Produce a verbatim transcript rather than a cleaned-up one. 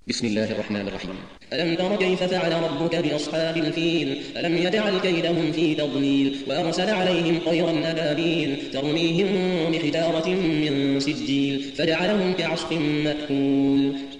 بسم الله الرحمن الرحيم. ألم تر كيف فعل ربك بأصحاب الفيل؟ ألم يجعل كيدهم في تضليل وأرسل عليهم طيرا أبابيل ترميهم بحجارة من سجيل فجعلهم كعصف مأكول.